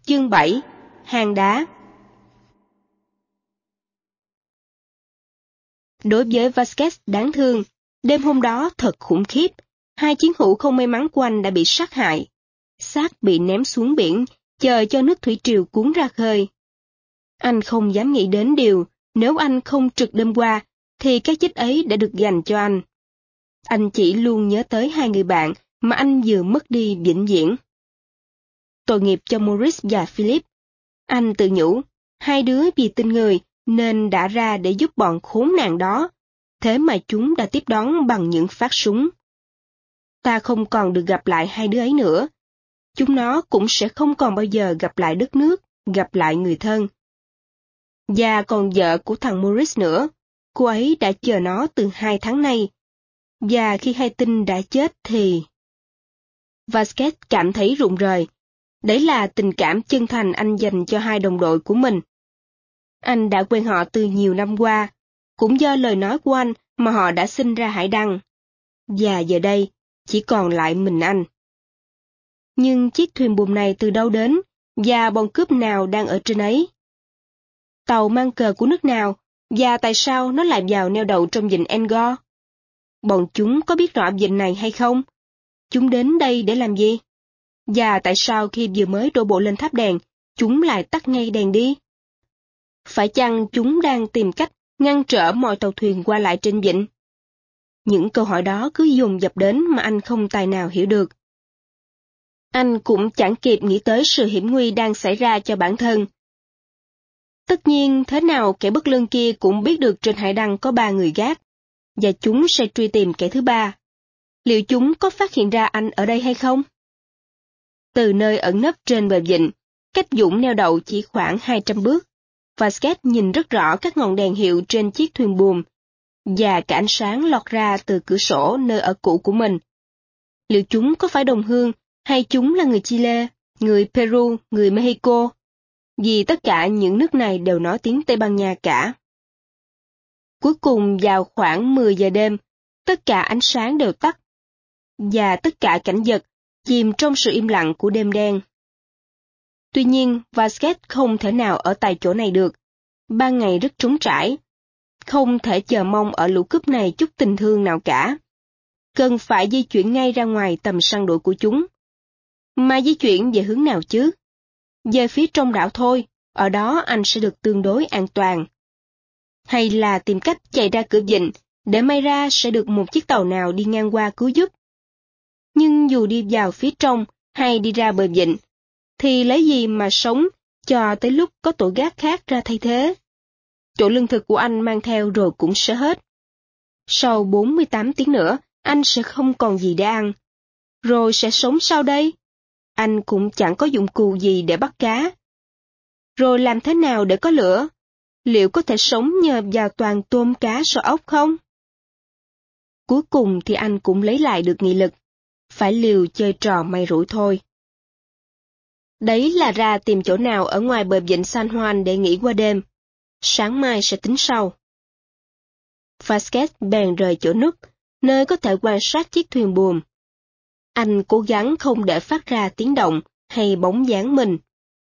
Chương 7. Hang đá. Đối với Vasquez đáng thương, đêm hôm đó thật khủng khiếp. 2 chiến hữu không may mắn của anh đã bị sát hại. Xác bị ném xuống biển, chờ cho nước thủy triều cuốn ra khơi. Anh không dám nghĩ đến điều, nếu anh không trực đêm qua, thì cái chết ấy đã được dành cho anh. Anh chỉ luôn nhớ tới 2 người bạn mà anh vừa mất đi vĩnh viễn. Tội nghiệp cho Maurice và Philip. Anh tự nhủ, 2 đứa vì tin người nên đã ra để giúp bọn khốn nạn đó, thế mà chúng đã tiếp đón bằng những phát súng. Ta không còn được gặp lại 2 đứa ấy nữa. Chúng nó cũng sẽ không còn bao giờ gặp lại đất nước, gặp lại người thân. Và còn vợ của thằng Maurice nữa, cô ấy đã chờ nó từ 2 tháng nay. Và khi hay tin đã chết thì... Vasquez cảm thấy rụng rời. Đấy là tình cảm chân thành anh dành cho 2 đồng đội của mình. Anh đã quen họ từ nhiều năm qua, cũng do lời nói của anh mà họ đã sinh ra hải đăng. Và giờ đây, chỉ còn lại mình anh. Nhưng chiếc thuyền buồm này từ đâu đến, và bọn cướp nào đang ở trên ấy? Tàu mang cờ của nước nào, và tại sao nó lại vào neo đậu trong vịnh Angkor? Bọn chúng có biết rõ vịnh này hay không? Chúng đến đây để làm gì? Và tại sao khi vừa mới đổ bộ lên tháp đèn, chúng lại tắt ngay đèn đi? Phải chăng chúng đang tìm cách ngăn trở mọi tàu thuyền qua lại trên vịnh? Những câu hỏi đó cứ dồn dập đến mà anh không tài nào hiểu được. Anh cũng chẳng kịp nghĩ tới sự hiểm nguy đang xảy ra cho bản thân. Tất nhiên, thế nào kẻ bất lương kia cũng biết được trên hải đăng có 3 người gác, và chúng sẽ truy tìm kẻ thứ 3. Liệu chúng có phát hiện ra anh ở đây hay không? Từ nơi ẩn nấp trên bờ vịnh, cách dũng neo đậu chỉ khoảng 200 bước. Vasquez nhìn rất rõ các ngọn đèn hiệu trên chiếc thuyền buồm, và cả ánh sáng lọt ra từ cửa sổ nơi ở cũ của mình. Liệu chúng có phải đồng hương, hay chúng là người Chile, người Peru, người Mexico? Vì tất cả những nước này đều nói tiếng Tây Ban Nha cả. Cuối cùng vào khoảng 10 giờ đêm, tất cả ánh sáng đều tắt, và tất cả cảnh vật chìm trong sự im lặng của đêm đen. Tuy nhiên, Vasquez không thể nào ở tại chỗ này được. Ban ngày rất trống trải. Không thể chờ mong ở lũ cướp này chút tình thương nào cả. Cần phải di chuyển ngay ra ngoài tầm săn đuổi của chúng. Mà di chuyển về hướng nào chứ? Về phía trong đảo thôi, ở đó anh sẽ được tương đối an toàn. Hay là tìm cách chạy ra cửa vịnh, để may ra sẽ được một chiếc tàu nào đi ngang qua cứu giúp. Nhưng dù đi vào phía trong hay đi ra bờ vịnh, thì lấy gì mà sống cho tới lúc có tổ gác khác ra thay thế? Chỗ lương thực của anh mang theo rồi cũng sẽ hết. Sau 48 tiếng nữa, anh sẽ không còn gì để ăn. Rồi sẽ sống sao đây? Anh cũng chẳng có dụng cụ gì để bắt cá. Rồi làm thế nào để có lửa? Liệu có thể sống nhờ vào toàn tôm cá sò ốc không? Cuối cùng thì anh cũng lấy lại được nghị lực. Phải liều chơi trò may rủi thôi. Đấy là ra tìm chỗ nào ở ngoài bờ vịnh San Juan để nghỉ qua đêm. Sáng mai sẽ tính sau. Vasquez bèn rời chỗ núp, nơi có thể quan sát chiếc thuyền buồm. Anh cố gắng không để phát ra tiếng động hay bóng dáng mình.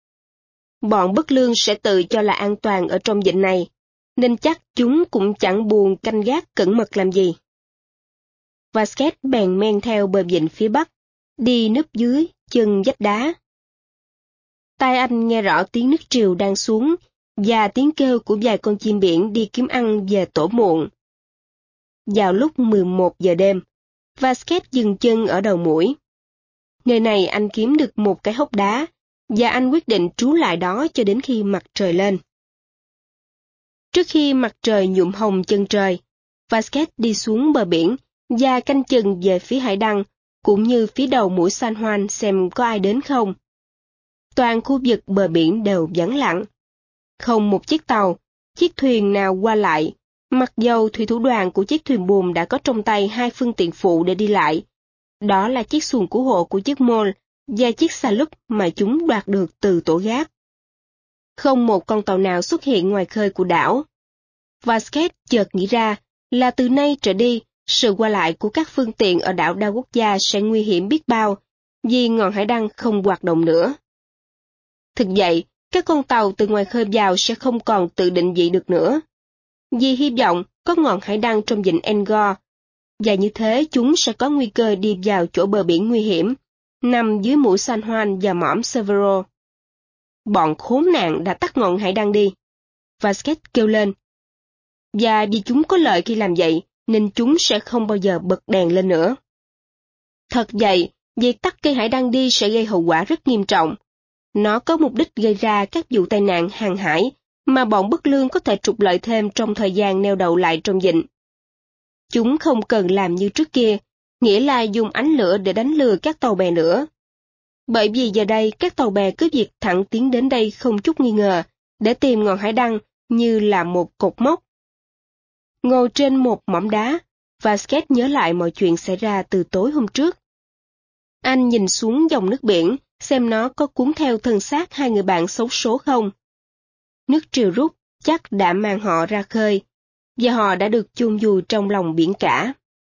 Bọn bất lương sẽ tự cho là an toàn ở trong vịnh này, nên chắc chúng cũng chẳng buồn canh gác cẩn mật làm gì. Vasquez bèn men theo bờ vịnh phía bắc, đi núp dưới chân vách đá. Tai anh nghe rõ tiếng nước triều đang xuống, và tiếng kêu của vài con chim biển đi kiếm ăn về tổ muộn. Vào lúc 11 giờ đêm, Vasquez dừng chân ở đầu mũi. Nơi này anh kiếm được một cái hốc đá, và anh quyết định trú lại đó cho đến khi mặt trời lên. Trước khi mặt trời nhuộm hồng chân trời, Vasquez đi xuống bờ biển và canh chừng về phía hải đăng, cũng như phía đầu mũi San Juan xem có ai đến không. Toàn khu vực bờ biển đều vắng lặng. Không một chiếc tàu, chiếc thuyền nào qua lại, mặc dầu thủy thủ đoàn của chiếc thuyền buồm đã có trong tay 2 phương tiện phụ để đi lại. Đó là chiếc xuồng cứu hộ của chiếc mole và chiếc xà lúc mà chúng đoạt được từ tổ gác. Không một con tàu nào xuất hiện ngoài khơi của đảo. Vasquez chợt nghĩ ra là từ nay trở đi, sự qua lại của các phương tiện ở đảo đa quốc gia sẽ nguy hiểm biết bao, vì ngọn hải đăng không hoạt động nữa. Thực vậy, các con tàu từ ngoài khơi vào sẽ không còn tự định vị được nữa. Vì hy vọng có ngọn hải đăng trong vịnh Angkor, và như thế chúng sẽ có nguy cơ đi vào chỗ bờ biển nguy hiểm, nằm dưới mũi San Juan và mỏm Severo. Bọn khốn nạn đã tắt ngọn hải đăng đi. Vasquez kêu lên. Và vì chúng có lợi khi làm vậy, nên chúng sẽ không bao giờ bật đèn lên nữa. Thật vậy, việc tắt cây hải đăng đi sẽ gây hậu quả rất nghiêm trọng. Nó có mục đích gây ra các vụ tai nạn hàng hải mà bọn bất lương có thể trục lợi thêm trong thời gian neo đậu lại trong vịnh. Chúng không cần làm như trước kia, nghĩa là dùng ánh lửa để đánh lừa các tàu bè nữa. Bởi vì giờ đây các tàu bè cứ việc thẳng tiến đến đây không chút nghi ngờ, để tìm ngọn hải đăng như là một cột mốc. Ngồi trên một mỏm đá, Vasquez nhớ lại mọi chuyện xảy ra từ tối hôm trước. Anh nhìn xuống dòng nước biển, xem nó có cuốn theo thân xác hai người bạn xấu số không. Nước triều rút chắc đã mang họ ra khơi, và họ đã được chôn vùi trong lòng biển cả.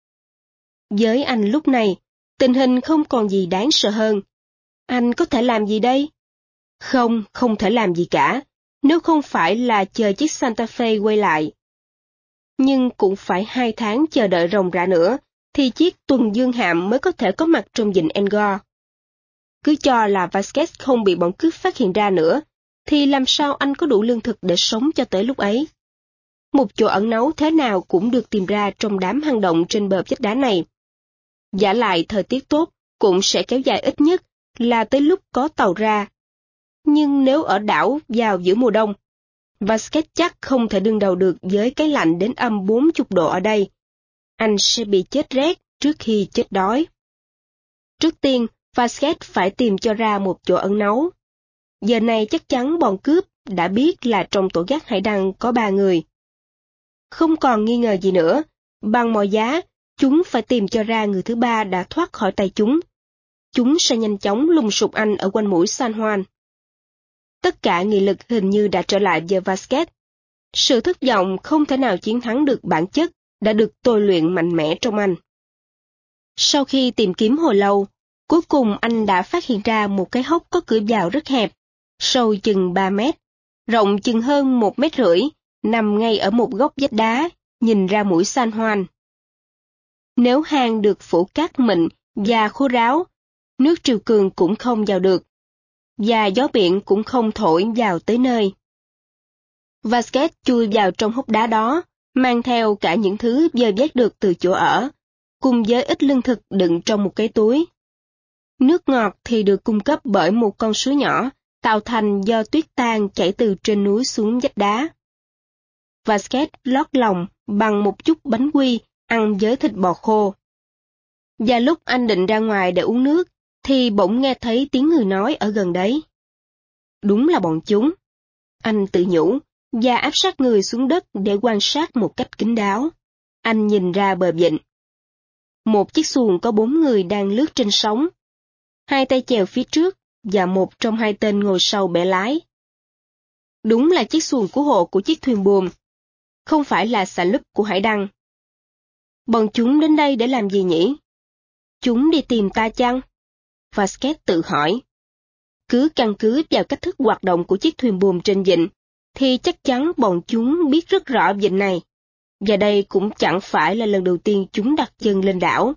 Với anh lúc này, tình hình không còn gì đáng sợ hơn. Anh có thể làm gì đây? Không thể làm gì cả, nếu không phải là chờ chiếc Santa Fe quay lại. Nhưng cũng phải 2 tháng chờ đợi ròng rã nữa, thì chiếc tuần dương hạm mới có thể có mặt trong vịnh Angkor. Cứ cho là Vasquez không bị bọn cướp phát hiện ra nữa, thì làm sao anh có đủ lương thực để sống cho tới lúc ấy? Một chỗ ẩn náu thế nào cũng được tìm ra trong đám hang động trên bờ vách đá này. Vả lại thời tiết tốt cũng sẽ kéo dài ít nhất là tới lúc có tàu ra. Nhưng nếu ở đảo vào giữa mùa đông, Vasquez chắc không thể đương đầu được với cái lạnh đến âm 40 độ ở đây. Anh sẽ bị chết rét trước khi chết đói. Trước tiên, Vasquez phải tìm cho ra một chỗ ẩn náu. Giờ này chắc chắn bọn cướp đã biết là trong tổ gác hải đăng có 3 người. Không còn nghi ngờ gì nữa, bằng mọi giá, chúng phải tìm cho ra người thứ ba đã thoát khỏi tay chúng. Chúng sẽ nhanh chóng lùng sục anh ở quanh mũi San Juan. Tất cả nghị lực hình như đã trở lại với Vasquez. Sự thất vọng không thể nào chiến thắng được bản chất đã được tôi luyện mạnh mẽ trong anh. Sau khi tìm kiếm hồi lâu, cuối cùng anh đã phát hiện ra một cái hốc có cửa vào rất hẹp, sâu chừng 3 mét, rộng chừng hơn 1,5 mét, nằm ngay ở một góc vách đá, nhìn ra mũi San Juan. Nếu hang được phủ cát mịn và khô ráo, nước triều cường cũng không vào được, và gió biển cũng không thổi vào tới nơi. Vasquez chui vào trong hốc đá đó, mang theo cả những thứ dơ vét được từ chỗ ở, cùng với ít lương thực đựng trong một cái túi. Nước ngọt thì được cung cấp bởi một con suối nhỏ, tạo thành do tuyết tan chảy từ trên núi xuống vách đá. Vasquez lót lòng bằng một chút bánh quy ăn với thịt bò khô. Và lúc anh định ra ngoài để uống nước, thì bỗng nghe thấy tiếng người nói ở gần đấy. Đúng là bọn chúng. Anh tự nhủ, và áp sát người xuống đất để quan sát một cách kín đáo. Anh nhìn ra bờ vịnh. Một chiếc xuồng có 4 người đang lướt trên sóng. 2 tay chèo phía trước, và một trong 2 tên ngồi sau bẻ lái. Đúng là chiếc xuồng cứu hộ của chiếc thuyền buồm, không phải là xà lúp của hải đăng. Bọn chúng đến đây để làm gì nhỉ? Chúng đi tìm ta chăng? Vasquez tự hỏi. Cứ căn cứ vào cách thức hoạt động của chiếc thuyền buồm trên vịnh, thì chắc chắn bọn chúng biết rất rõ vịnh này. Và đây cũng chẳng phải là lần đầu tiên chúng đặt chân lên đảo.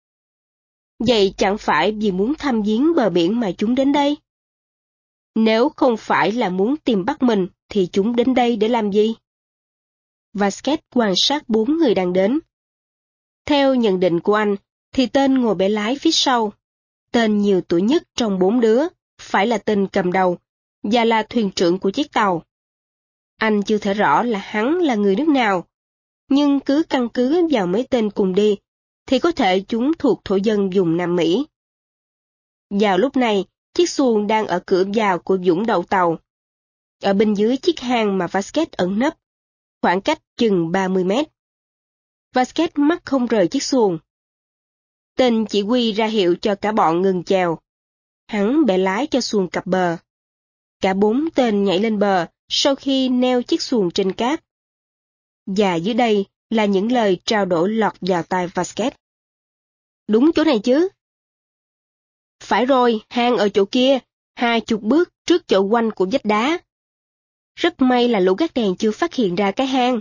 Vậy chẳng phải vì muốn thăm viếng bờ biển mà chúng đến đây? Nếu không phải là muốn tìm bắt mình, thì chúng đến đây để làm gì? Vasquez quan sát 4 người đang đến. Theo nhận định của anh, thì tên ngồi bẻ lái phía sau, tên nhiều tuổi nhất trong 4 đứa, phải là tên cầm đầu, và là thuyền trưởng của chiếc tàu. Anh chưa thể rõ là hắn là người nước nào, nhưng cứ căn cứ vào mấy tên cùng đi, thì có thể chúng thuộc thổ dân vùng Nam Mỹ. Vào lúc này, chiếc xuồng đang ở cửa vào của vũng đậu tàu. Ở bên dưới chiếc hang mà Vasquez ẩn nấp, khoảng cách chừng 30 mét. Vasquez mắt không rời chiếc xuồng. Tên chỉ huy ra hiệu cho cả bọn ngừng chèo. Hắn bẻ lái cho xuồng cập bờ. Cả 4 tên nhảy lên bờ sau khi neo chiếc xuồng trên cát. Và dưới đây là những lời trao đổi lọt vào tai Vasquez. Đúng chỗ này chứ? Phải rồi, hang ở chỗ kia, 20 bước trước chỗ quanh của vách đá. Rất may là lũ gác đèn chưa phát hiện ra cái hang.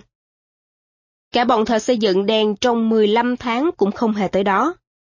Cả bọn thợ xây dựng đèn trong 15 tháng cũng không hề tới đó.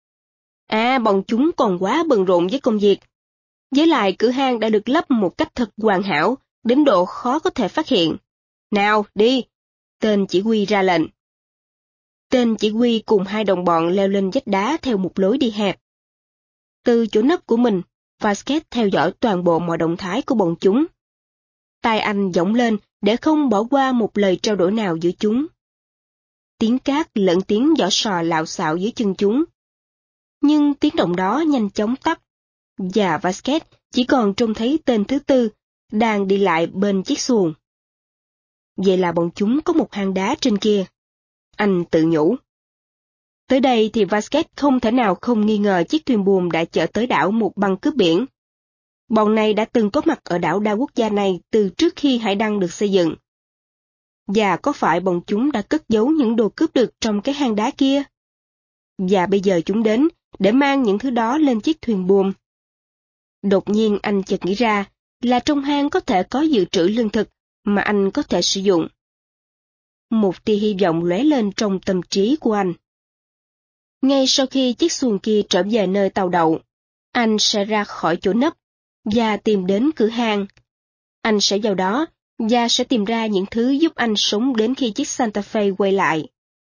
Bọn chúng còn quá bận rộn với công việc. Với lại cửa hang đã được lấp một cách thật hoàn hảo, đến độ khó có thể phát hiện. Nào, đi! Tên chỉ huy ra lệnh. Tên chỉ huy cùng 2 đồng bọn leo lên vách đá theo một lối đi hẹp. Từ chỗ nấp của mình, Vasquez theo dõi toàn bộ mọi động thái của bọn chúng. Tai anh giọng lên để không bỏ qua một lời trao đổi nào giữa chúng. Tiếng cát lẫn tiếng vỏ sò lạo xạo dưới chân chúng. Nhưng tiếng động đó nhanh chóng tắt, và Vasquez chỉ còn trông thấy tên thứ tư đang đi lại bên chiếc xuồng. Vậy là bọn chúng có một hang đá trên kia. Anh tự nhủ. Tới đây thì Vasquez không thể nào không nghi ngờ chiếc thuyền buồm đã chở tới đảo một băng cướp biển. Bọn này đã từng có mặt ở đảo đa quốc gia này từ trước khi hải đăng được xây dựng. Và có phải bọn chúng đã cất giấu những đồ cướp được trong cái hang đá kia? Và bây giờ chúng đến để mang những thứ đó lên chiếc thuyền buồm. Đột nhiên anh chợt nghĩ ra là trong hang có thể có dự trữ lương thực mà anh có thể sử dụng. Một tia hy vọng lóe lên trong tâm trí của anh. Ngay sau khi chiếc xuồng kia trở về nơi tàu đậu, anh sẽ ra khỏi chỗ nấp và tìm đến cửa hang. Anh sẽ vào đó và sẽ tìm ra những thứ giúp anh sống đến khi chiếc Santa Fe quay lại.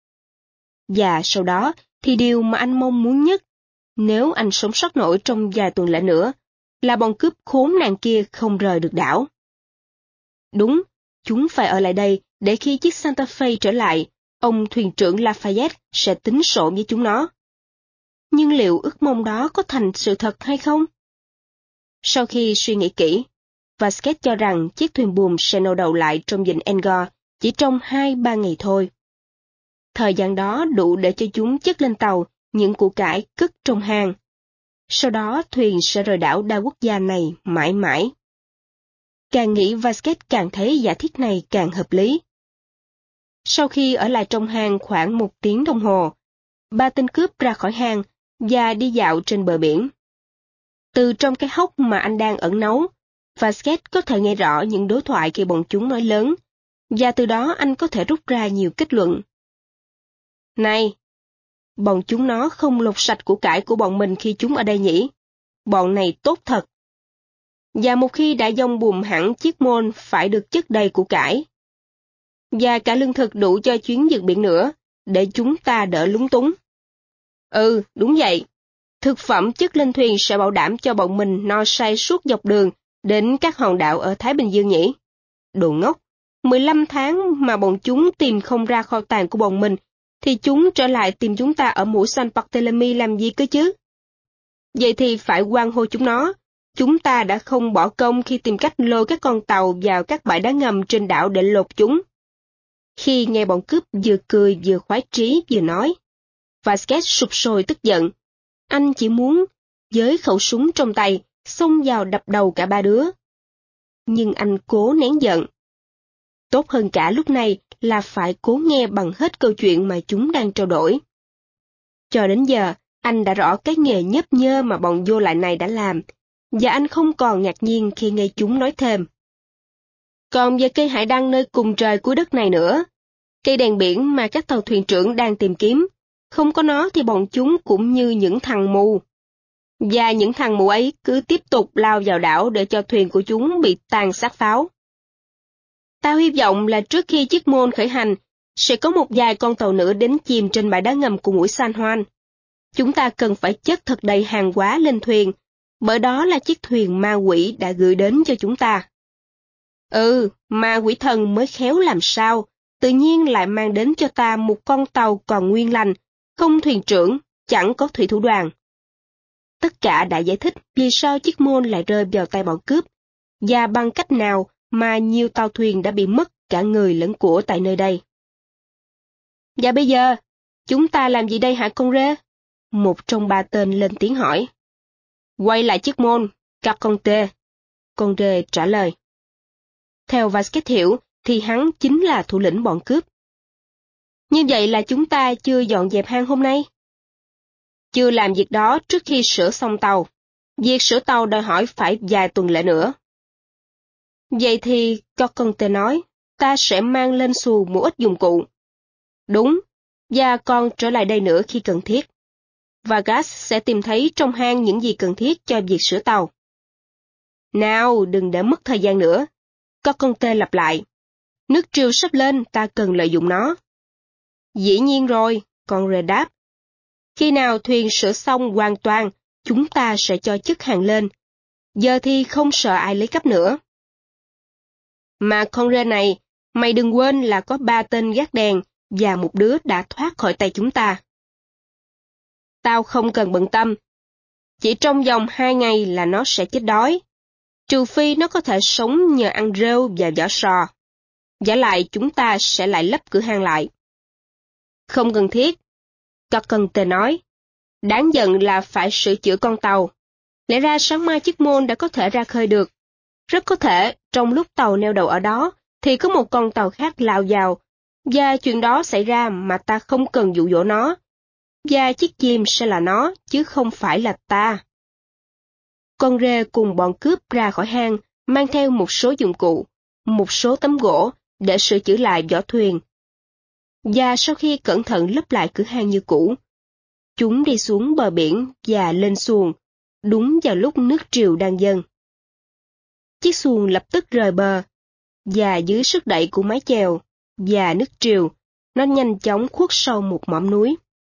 Và sau đó thì điều mà anh mong muốn nhất, nếu anh sống sót nổi trong vài tuần lễ nữa, là bọn cướp khốn nạn kia không rời được đảo. Đúng, chúng phải ở lại đây để khi chiếc Santa Fe trở lại, ông thuyền trưởng Lafayette sẽ tính sổ với chúng nó. Nhưng liệu ước mong đó có thành sự thật hay không? Sau khi suy nghĩ kỹ, Vasquez cho rằng chiếc thuyền buồm sẽ neo đậu lại trong vịnh Angor chỉ trong 2-3 ngày thôi. Thời gian đó đủ để cho chúng chất lên tàu những củ cải cất trong hang. Sau đó thuyền sẽ rời đảo đa quốc gia này mãi mãi. Càng nghĩ Vasquez càng thấy giả thiết này càng hợp lý. Sau khi ở lại trong hang khoảng 1 tiếng đồng hồ, 3 tên cướp ra khỏi hang và đi dạo trên bờ biển. Từ trong cái hốc mà anh đang ẩn náu, Vasquez có thể nghe rõ những đối thoại khi bọn chúng nói lớn, và từ đó anh có thể rút ra nhiều kết luận. Này! Bọn chúng nó không lột sạch củ cải của bọn mình khi chúng ở đây nhỉ? Bọn này tốt thật. Và một khi đã dông buồm hẳn chiếc môn phải được chất đầy củ cải. Và cả lương thực đủ cho chuyến vượt biển nữa, để chúng ta đỡ lúng túng. Ừ, đúng vậy. Thực phẩm chất lên thuyền sẽ bảo đảm cho bọn mình no say suốt dọc đường đến các hòn đảo ở Thái Bình Dương nhỉ? Đồ ngốc! 15 tháng mà bọn chúng tìm không ra kho tàng của bọn mình, thì chúng trở lại tìm chúng ta ở mũi San Barthélemy làm gì cơ chứ? Vậy thì phải hoan hô chúng nó. Chúng ta đã không bỏ công khi tìm cách lôi các con tàu vào các bãi đá ngầm trên đảo để lột chúng. Khi nghe bọn cướp vừa cười vừa khoái trí vừa nói, Vasquez sụp sôi tức giận. Anh chỉ muốn, với khẩu súng trong tay, xông vào đập đầu cả 3 đứa. Nhưng anh cố nén giận. Tốt hơn cả lúc này là phải cố nghe bằng hết câu chuyện mà chúng đang trao đổi. Cho đến giờ, anh đã rõ cái nghề nhấp nhơ mà bọn vô lại này đã làm, và anh không còn ngạc nhiên khi nghe chúng nói thêm. Còn về cây hải đăng nơi cùng trời cuối đất này nữa, cây đèn biển mà các tàu thuyền trưởng đang tìm kiếm, không có nó thì bọn chúng cũng như những thằng mù. Và những thằng mù ấy cứ tiếp tục lao vào đảo để cho thuyền của chúng bị tàn sát pháo. Tao hy vọng là trước khi chiếc môn khởi hành, sẽ có một vài con tàu nữa đến chìm trên bãi đá ngầm của mũi San Juan. Chúng ta cần phải chất thật đầy hàng hóa lên thuyền, bởi đó là chiếc thuyền ma quỷ đã gửi đến cho chúng ta. Ừ, ma quỷ thần mới khéo làm sao, tự nhiên lại mang đến cho ta một con tàu còn nguyên lành, không thuyền trưởng, chẳng có thủy thủ đoàn. Tất cả đã giải thích vì sao chiếc môn lại rơi vào tay bọn cướp, và bằng cách nào mà nhiều tàu thuyền đã bị mất cả người lẫn của tại nơi đây. Và bây giờ, chúng ta làm gì đây hả con rê? Một trong 3 tên lên tiếng hỏi. Quay lại chiếc môn, Carconte. Con rê trả lời. Theo Vasquez hiểu, thì hắn chính là thủ lĩnh bọn cướp. Như vậy là chúng ta chưa dọn dẹp hang hôm nay? Chưa làm việc đó trước khi sửa xong tàu. Việc sửa tàu đòi hỏi phải vài tuần lễ nữa. Vậy thì, Conte nói, ta sẽ mang lên xuồng một ít dụng cụ. Đúng, và còn trở lại đây nữa khi cần thiết. Vargas sẽ tìm thấy trong hang những gì cần thiết cho việc sửa tàu. Nào, đừng để mất thời gian nữa. Conte lặp lại. Nước triều sắp lên, ta cần lợi dụng nó. Dĩ nhiên rồi, Conrad đáp. Khi nào thuyền sửa xong hoàn toàn, chúng ta sẽ cho chức hàng lên. Giờ thì không sợ ai lấy cắp nữa. Mà Conrad này, mày đừng quên là có 3 tên gác đèn và một đứa đã thoát khỏi tay chúng ta. Tao không cần bận tâm. Chỉ trong vòng 2 ngày là nó sẽ chết đói. Trừ phi nó có thể sống nhờ ăn rêu và vỏ sò. Vả lại chúng ta sẽ lại lấp cửa hang lại. Không cần thiết. Conte nói. Đáng giận là phải sửa chữa con tàu. Lẽ ra sáng mai chiếc môn đã có thể ra khơi được. Rất có thể, trong lúc tàu neo đậu ở đó, thì có một con tàu khác lao vào, và chuyện đó xảy ra mà ta không cần dụ dỗ nó. Và chiếc chim sẽ là nó, chứ không phải là ta. Con rê cùng bọn cướp ra khỏi hang, mang theo một số dụng cụ, một số tấm gỗ, để sửa chữa lại vỏ thuyền. Và sau khi cẩn thận lấp lại cửa hang như cũ, chúng đi xuống bờ biển và lên xuồng, đúng vào lúc nước triều đang dâng. Chiếc xuồng lập tức rời bờ, và dưới sức đẩy của mái chèo và nước triều, nó nhanh chóng khuất sau một mỏm núi.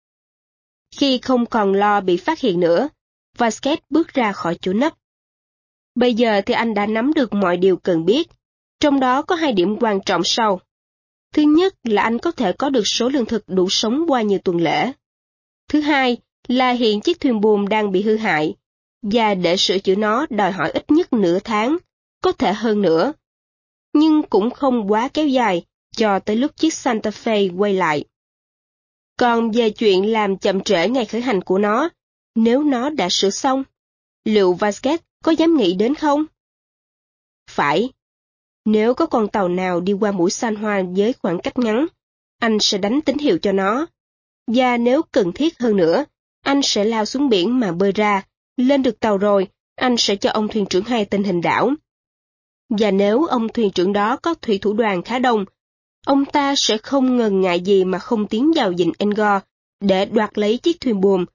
Khi không còn lo bị phát hiện nữa, Vasquez bước ra khỏi chỗ nấp. Bây giờ thì anh đã nắm được mọi điều cần biết, trong đó có 2 điểm quan trọng sau. Thứ nhất là anh có thể có được số lương thực đủ sống qua nhiều tuần lễ. Thứ hai là hiện chiếc thuyền buồm đang bị hư hại, và để sửa chữa nó đòi hỏi ít nhất nửa tháng, có thể hơn nữa. Nhưng cũng không quá kéo dài, cho tới lúc chiếc Santa Fe quay lại. Còn về chuyện làm chậm trễ ngày khởi hành của nó, nếu nó đã sửa xong, liệu Vasquez có dám nghĩ đến không? Phải. Nếu có con tàu nào đi qua mũi San Juan với khoảng cách ngắn, anh sẽ đánh tín hiệu cho nó. Và nếu cần thiết hơn nữa, anh sẽ lao xuống biển mà bơi ra, lên được tàu rồi, anh sẽ cho ông thuyền trưởng hay tình hình đảo. Và nếu ông thuyền trưởng đó có thủy thủ đoàn khá đông, ông ta sẽ không ngần ngại gì mà không tiến vào vịnh Angkor để đoạt lấy chiếc thuyền buồm.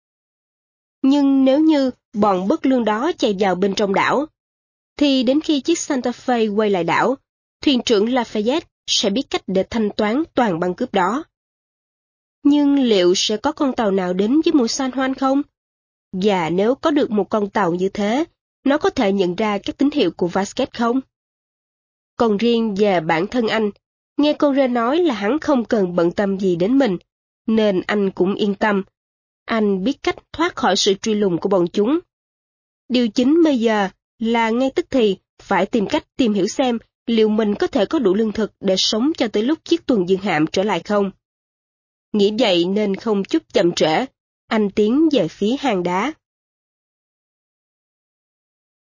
Nhưng nếu như bọn bất lương đó chạy vào bên trong đảo, thì đến khi chiếc Santa Fe quay lại đảo, thuyền trưởng Lafayette sẽ biết cách để thanh toán toàn băng cướp đó. Nhưng liệu sẽ có con tàu nào đến với mũi San Juan không? Và nếu có được một con tàu như thế, nó có thể nhận ra các tín hiệu của Vasquez không? Còn riêng về bản thân anh, nghe Conrad nói là hắn không cần bận tâm gì đến mình, nên anh cũng yên tâm. Anh biết cách thoát khỏi sự truy lùng của bọn chúng. Điều chính bây giờ là ngay tức thì phải tìm cách tìm hiểu xem liệu mình có thể có đủ lương thực để sống cho tới lúc chiếc tuần dương hạm trở lại không. Nghĩ vậy nên không chút chậm trễ, anh tiến về phía hang đá.